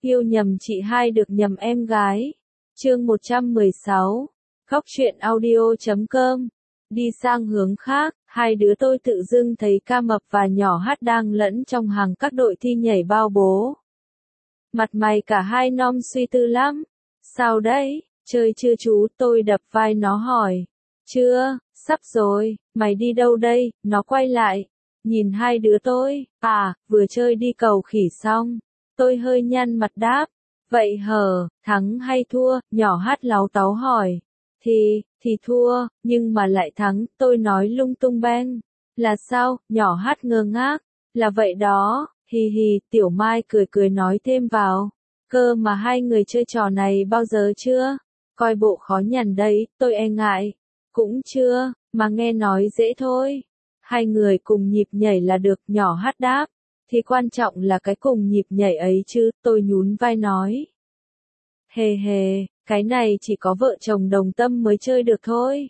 Yêu nhầm chị hai được nhầm em gái. Chương 116. Góc truyện audio.com. Đi sang hướng khác, hai đứa tôi tự dưng thấy Ca Mập và Nhỏ Hát đang lẫn trong hàng các đội thi nhảy bao bố. Mặt mày cả hai nom suy tư lắm. Sao đấy, chơi chưa chú? Tôi đập vai nó hỏi. Chưa, sắp rồi, mày đi đâu đây? Nó quay lại, nhìn hai đứa tôi. Vừa chơi đi cầu khỉ xong. Tôi hơi nhăn mặt đáp. Vậy hờ, thắng hay thua? Nhỏ Hát láu táu hỏi. Thì thua, nhưng mà lại thắng, tôi nói lung tung beng. Là sao? Nhỏ Hát ngơ ngác. Là vậy đó, hì hì, Tiểu Mai cười cười nói thêm vào. Cơ mà hai người chơi trò này bao giờ chưa? Coi bộ khó nhằn đấy, tôi e ngại. Cũng chưa, mà nghe nói dễ thôi. Hai người cùng nhịp nhảy là được, Nhỏ Hát đáp. Thì quan trọng là cái cùng nhịp nhảy ấy chứ, tôi nhún vai nói. Hề hề, cái này chỉ có vợ chồng đồng tâm mới chơi được thôi.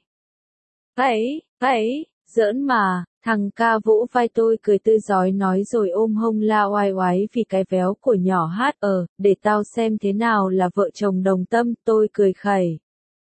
Giỡn mà, thằng Ca vỗ vai tôi cười tươi rói nói rồi ôm hông la oai oái vì cái véo của Nhỏ Hát. Để tao xem thế nào là vợ chồng đồng tâm, tôi cười khẩy.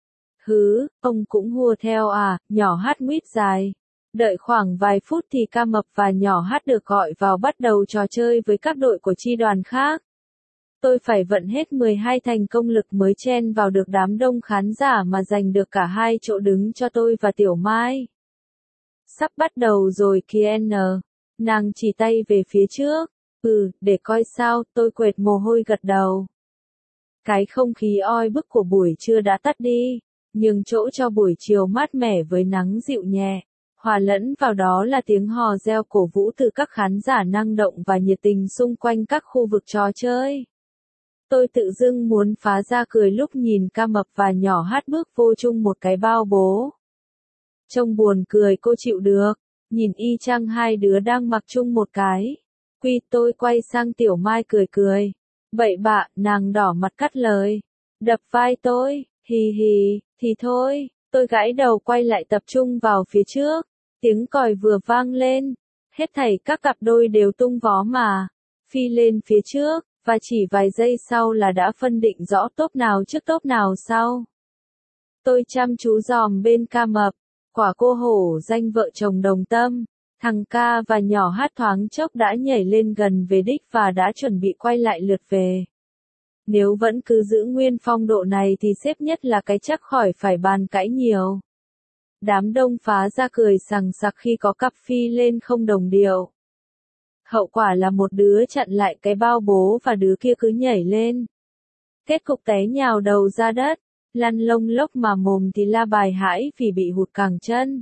Hứ, ông cũng hùa theo à? Nhỏ Hát nguýt dài. Đợi khoảng vài phút thì Ca Mập và Nhỏ Hát được gọi vào bắt đầu trò chơi với các đội của chi đoàn khác. Tôi phải vận hết 12 thành công lực mới chen vào được đám đông khán giả mà giành được cả hai chỗ đứng cho tôi và Tiểu Mai. Sắp bắt đầu rồi kìa N. Nàng chỉ tay về phía trước. Để coi sao, tôi quệt mồ hôi gật đầu. Cái không khí oi bức của buổi trưa đã tắt đi, nhường chỗ cho buổi chiều mát mẻ với nắng dịu nhẹ. Hòa lẫn vào đó là tiếng hò reo cổ vũ từ các khán giả năng động và nhiệt tình xung quanh các khu vực trò chơi. Tôi tự dưng muốn phá ra cười lúc nhìn Ca Mập và Nhỏ Hát bước vô chung một cái bao bố. Trông buồn cười cô chịu được, nhìn y chang hai đứa đang mặc chung một cái. Tôi quay sang Tiểu Mai cười cười. Bậy bạ, nàng đỏ mặt cắt lời. Đập vai tôi, hì hì, thì thôi, tôi gãi đầu quay lại tập trung vào phía trước. Tiếng còi vừa vang lên, hết thảy các cặp đôi đều tung vó mà phi lên phía trước, và chỉ vài giây sau là đã phân định rõ tốp nào trước tốp nào sau. Tôi chăm chú dòm bên Ca Mập, quả cô hổ danh vợ chồng đồng tâm. Thằng Ca và Nhỏ Hát thoáng chốc đã nhảy lên gần về đích và đã chuẩn bị quay lại lượt về. Nếu vẫn cứ giữ nguyên phong độ này thì xếp nhất là cái chắc khỏi phải bàn cãi nhiều. Đám đông phá ra cười sằng sặc khi có cặp phi lên không đồng điệu. Hậu quả là một đứa chặn lại cái bao bố và đứa kia cứ nhảy lên. Kết cục té nhào đầu ra đất, lăn lông lốc mà mồm thì la bài hãi vì bị hụt cẳng chân.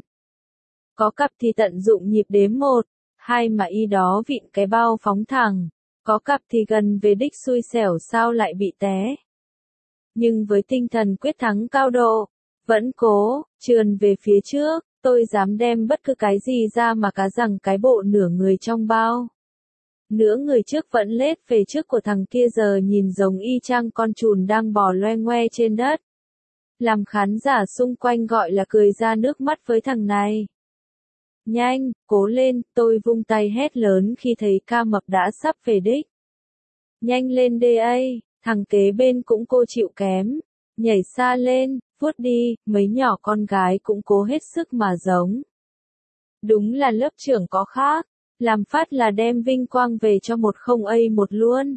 Có cặp thì tận dụng nhịp đếm 1, 2 mà y đó vịn cái bao phóng thẳng. Có cặp thì gần về đích xui xẻo sao lại bị té. Nhưng với tinh thần quyết thắng cao độ, vẫn cố trườn về phía trước. Tôi dám đem bất cứ cái gì ra mà cá rằng cái bộ nửa người trong bao. Nửa người trước vẫn lết về trước của thằng kia giờ nhìn giống y chang con trùn đang bò loe ngoe trên đất. Làm khán giả xung quanh gọi là cười ra nước mắt với thằng này. Nhanh, cố lên, tôi vung tay hét lớn khi thấy Ca Mập đã sắp về đích. Nhanh lên DA, thằng kế bên cũng cô chịu kém. Nhảy xa lên, vuốt đi, mấy nhỏ con gái cũng cố hết sức mà giống. Đúng là lớp trưởng có khác, làm phát là đem vinh quang về cho 101 luôn.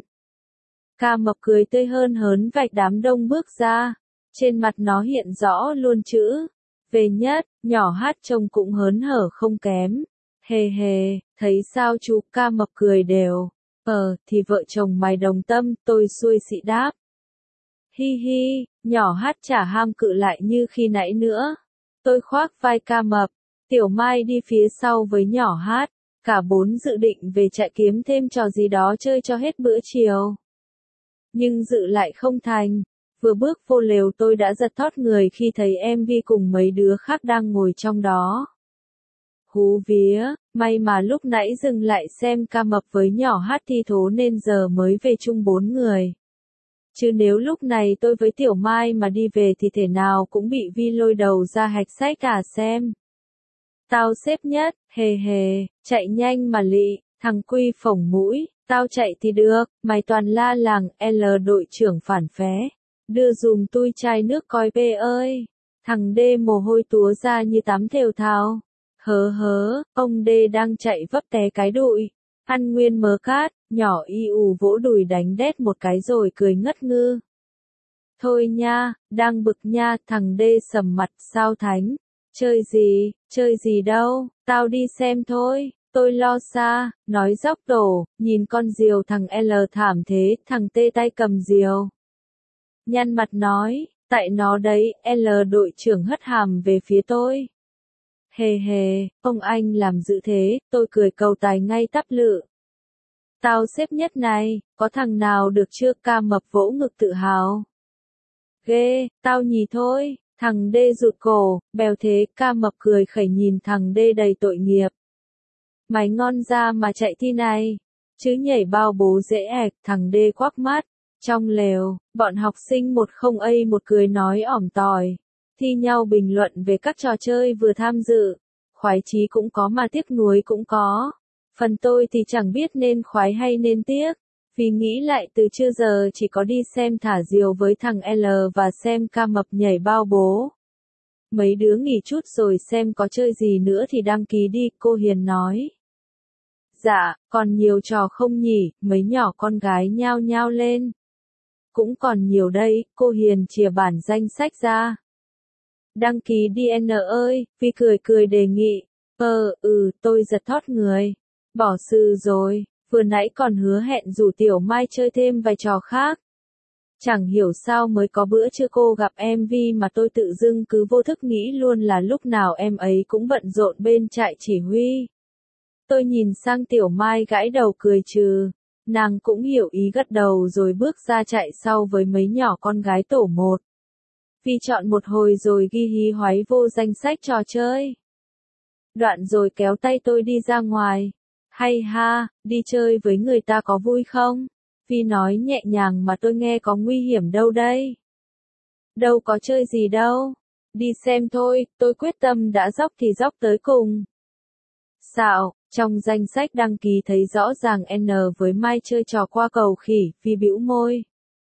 Ca Mập cười tươi hơn hớn vạch đám đông bước ra, trên mặt nó hiện rõ luôn chữ về nhất. Nhỏ Hát trông cũng hớn hở không kém. Hề hề, thấy sao chú? Ca Mập cười đều. Thì vợ chồng mày đồng tâm, tôi xuôi xị đáp. Hi hi, Nhỏ Hát chả ham cự lại như khi nãy nữa. Tôi khoác vai Ca Mập, Tiểu Mai đi phía sau với Nhỏ Hát. Cả bốn dự định về chạy kiếm thêm trò gì đó chơi cho hết bữa chiều. Nhưng dự lại không thành. Vừa bước vô lều tôi đã giật thót người khi thấy em Vi cùng mấy đứa khác đang ngồi trong đó. Hú vía, may mà lúc nãy dừng lại xem Ca Mập với Nhỏ Hát thi thố nên giờ mới về chung 4 người. Chứ nếu lúc này tôi với Tiểu Mai mà đi về thì thể nào cũng bị Vi lôi đầu ra hạch sách cả xem. Tao xếp nhất, hề hề, chạy nhanh mà lị, thằng Quy phổng mũi, Tao chạy thì được, mày toàn la làng, L đội trưởng phản phé. Đưa dùm tui chai nước coi bê ơi. Thằng D mồ hôi túa ra như tắm thều thào. Hớ hớ, ông D đang chạy vấp té cái đụi. Ăn nguyên mớ cát, nhỏ y ù vỗ đùi đánh đét một cái rồi cười ngất ngư. Thôi nha, đang bực nha, thằng D sầm mặt, sao thánh? Chơi gì đâu, tao đi xem thôi, tôi lo xa, nói dốc tổ, nhìn con diều thằng L thảm thế, thằng T tay cầm diều. Nhăn mặt nói, tại nó đấy, L đội trưởng hất hàm về phía tôi. Hề hề, ông anh làm dữ thế, tôi cười cầu tài ngay tắp lự. Tao xếp nhất này, có thằng nào được chưa, ca mập vỗ ngực tự hào. Ghê, tao nhì thôi, thằng D rụt cổ, bèo thế, ca mập cười khẩy nhìn thằng D đầy tội nghiệp. Mày ngon ra mà chạy thi này, chứ nhảy bao bố dễ ẹc, thằng D quắc mắt. Trong lều, bọn học sinh 10A1 cười nói ỏm tỏi, thi nhau bình luận về các trò chơi vừa tham dự. Khoái chí cũng có mà tiếc nuối cũng có. Phần tôi thì chẳng biết nên khoái hay nên tiếc, vì nghĩ lại từ trưa giờ chỉ có đi xem thả diều với thằng L và xem ca mập nhảy bao bố. Mấy đứa nghỉ chút rồi xem có chơi gì nữa thì đăng ký đi, cô Hiền nói. Dạ, còn nhiều trò không nhỉ, mấy nhỏ con gái nhao nhao lên. Cũng còn nhiều đây, cô Hiền chìa bản danh sách ra. Đăng ký đi N ơi, Vi cười đề nghị. Tôi giật thót người. Bỏ sư rồi, vừa nãy còn hứa hẹn rủ Tiểu Mai chơi thêm vài trò khác. Chẳng hiểu sao mới có bữa chưa cô gặp em Vi mà tôi tự dưng cứ vô thức nghĩ luôn là lúc nào em ấy cũng bận rộn bên trại chỉ huy. Tôi nhìn sang Tiểu Mai gãi đầu cười trừ. Nàng cũng hiểu ý gật đầu rồi bước ra chạy sau với mấy nhỏ con gái tổ 1. Vi chọn một hồi rồi ghi hí hoáy vô danh sách trò chơi. Đoạn rồi kéo tay tôi đi ra ngoài. Hay ha, đi chơi với người ta có vui không? Vi nói nhẹ nhàng mà tôi nghe có nguy hiểm đâu đây. Đâu có chơi gì đâu. Đi xem thôi, tôi quyết tâm đã dốc thì dốc tới cùng. Xạo, trong danh sách đăng ký thấy rõ ràng N với Mai chơi trò qua cầu khỉ, Vi bĩu môi.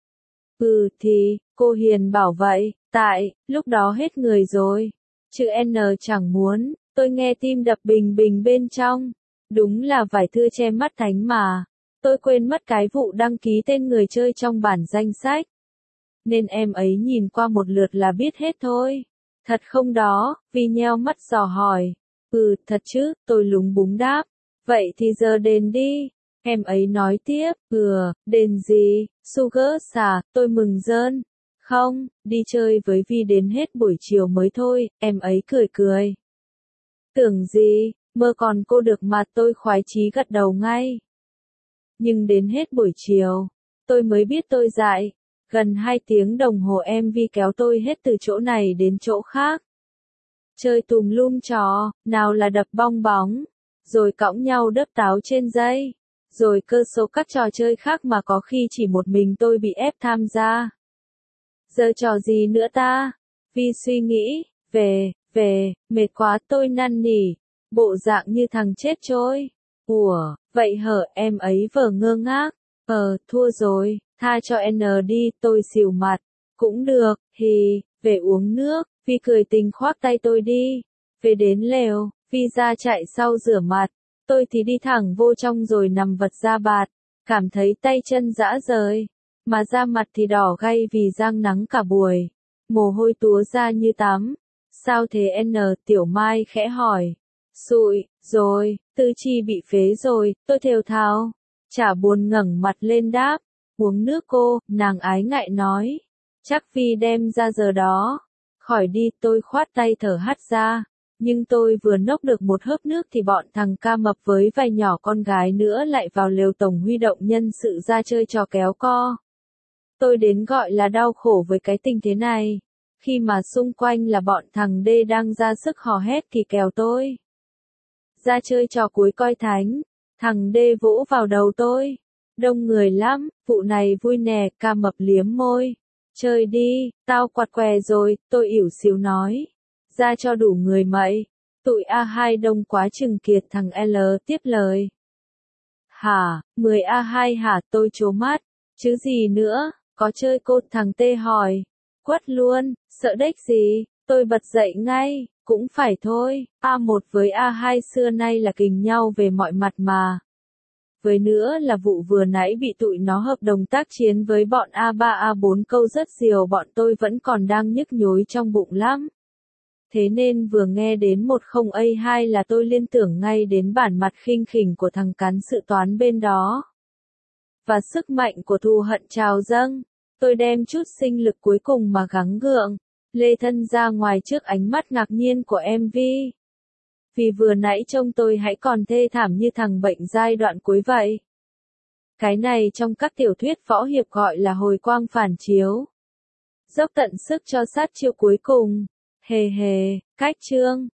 Thì, cô Hiền bảo vậy, tại, lúc đó hết người rồi. Chứ N chẳng muốn, tôi nghe tim đập bình bình bên trong. Đúng là vải thưa che mắt thánh mà. Tôi quên mất cái vụ đăng ký tên người chơi trong bản danh sách. Nên em ấy nhìn qua một lượt là biết hết thôi. Thật không đó, Vi nheo mắt dò hỏi. Thật chứ, tôi lúng búng đáp. Vậy thì giờ đền đi. Em ấy nói tiếp, đền gì, Sugar xà, tôi mừng rơn. Không, đi chơi với Vi đến hết buổi chiều mới thôi, em ấy cười. Tưởng gì, mơ còn cô được mà, tôi khoái chí gật đầu ngay. Nhưng đến hết buổi chiều, tôi mới biết tôi dại. Gần 2 tiếng đồng hồ em Vi kéo tôi hết từ chỗ này đến chỗ khác. Chơi tùm lum trò, nào là đập bong bóng, rồi cõng nhau đớp táo trên dây, rồi cơ số các trò chơi khác mà có khi chỉ một mình tôi bị ép tham gia. Giờ trò gì nữa ta? Vi suy nghĩ, mệt quá, tôi năn nỉ, bộ dạng như thằng chết trôi. Ủa, vậy hở, em ấy vờ ngơ ngác. Thua rồi, tha cho N đi, tôi xỉu mặt. Cũng được, về uống nước. Vi cười tình khoác tay tôi đi. Về đến lều, Vi ra chạy sau rửa mặt. Tôi thì đi thẳng vô trong rồi nằm vật ra bạt. Cảm thấy tay chân rã rời. Mà da mặt thì đỏ gay vì giang nắng cả buổi. Mồ hôi túa ra như tắm. Sao thế N? Tiểu Mai khẽ hỏi. Sụi, rồi, tư chi bị phế rồi, tôi thều thào. Chả buồn ngẩng mặt lên đáp. Uống nước cô, nàng ái ngại nói. Chắc Vi đem ra giờ đó. Khỏi đi, tôi khoát tay thở hắt ra. Nhưng tôi vừa nốc được một hớp nước thì bọn thằng ca mập với vài nhỏ con gái nữa lại vào lều tổng huy động nhân sự ra chơi trò kéo co. Tôi đến gọi là đau khổ với cái tình thế này. Khi mà xung quanh là bọn thằng D đang ra sức hò hét kỳ kèo tôi. Ra chơi trò cuối coi thánh. Thằng D vỗ vào đầu tôi. Đông người lắm, vụ này vui nè, ca mập liếm môi. Chơi đi, tao quạt què rồi, tôi ỉu xìu nói. Ra cho đủ người mậy. Tụi A2 đông quá chừng kiệt, thằng L tiếp lời. Hả, 10A2 hả, tôi trố mắt. Chứ gì nữa, có chơi code thằng Tê hỏi. Quất luôn, sợ đếch gì, tôi bật dậy ngay, cũng phải thôi, A1 với A2 xưa nay là kình nhau về mọi mặt mà. Với nữa là vụ vừa nãy bị tụi nó hợp đồng tác chiến với bọn A3 A4 câu rất diều bọn tôi vẫn còn đang nhức nhối trong bụng lắm. Thế nên vừa nghe đến 10A2 là tôi liên tưởng ngay đến bản mặt khinh khỉnh của thằng cán sự toán bên đó. Và sức mạnh của thù hận trào dâng, tôi đem chút sinh lực cuối cùng mà gắng gượng, lê thân ra ngoài trước ánh mắt ngạc nhiên của MV. Vì vừa nãy trông tôi hãy còn thê thảm như thằng bệnh giai đoạn cuối vậy. Cái này trong các tiểu thuyết võ hiệp gọi là hồi quang phản chiếu. Dốc tận sức cho sát chiêu cuối cùng. Hề hề, cách chương.